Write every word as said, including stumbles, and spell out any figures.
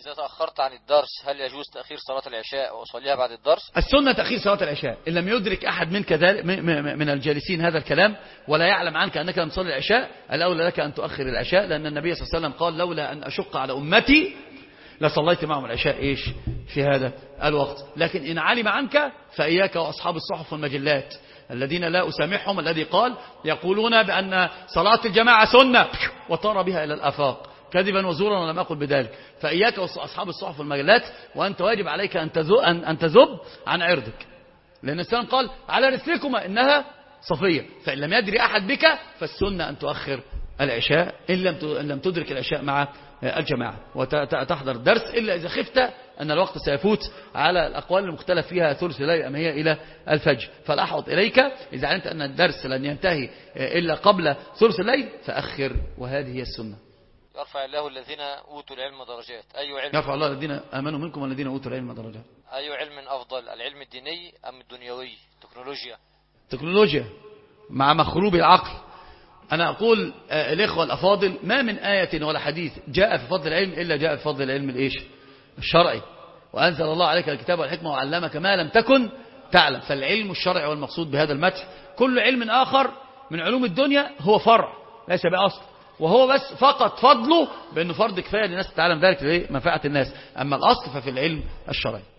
إذا تأخرت عن الدرس هل يجوز تأخير صلاة العشاء وأصليها بعد الدرس؟ السنة تأخير صلاة العشاء إن لم يدرك أحد من كذلك من الجالسين هذا الكلام ولا يعلم عنك أنك لم تصلي العشاء، الأولى لك أن تؤخر العشاء، لأن النبي صلى الله عليه وسلم قال لولا أن أشق على أمتي لصليت معهم العشاء إيش في هذا الوقت. لكن إن علم عنك فإياك وأصحاب الصحف والمجلات الذين لا أسامحهم، الذي قال يقولون بأن صلاة الجماعة سنة وطار بها إلى الآفاق كذبا وزورا ولم أقل بذلك. فإياك وأصحاب الصحف والمجلات، وأنت واجب عليك أن أن تذب عن عرضك، لأن السلام قال على رسلكما إنها صفية. فإن لم يدري أحد بك فالسنة أن تؤخر العشاء إن لم تدرك العشاء مع الجماعة وتحضر الدرس، إلا إذا خفت أن الوقت سيفوت على الأقوال المختلف فيها ثلث الليل أم هي إلى الفجر. فالأحوط إليك إذا علمت أن الدرس لن ينتهي إلا قبل ثلث الليل فأخر، وهذه هي السنة. يرفع الله الذين أوتوا العلم درجات. أي علم يرفع الله الذين آمنوا منكم والذين أوتوا العلم درجات. أي علم أفضل، العلم الديني أم الدنيوي؟ تكنولوجيا تكنولوجيا مع مخروب العقل. أنا أقول الإخوة الأفاضل ما من آية ولا حديث جاء في فضل العلم إلا جاء في فضل العلم الإيش الشرعي. وأنزل الله عليك الكتاب والحكمة وعلمك ما لم تكن تعلم. فالعلم الشرعي والمقصود بهذا المدح. كل علم آخر من علوم الدنيا هو فرع ليس بأصل، وهو بس فقط فضله بأنه فرض كفاية للناس تتعلم ذلك لمنفعة الناس، أما الأصل ففي العلم الشرعي.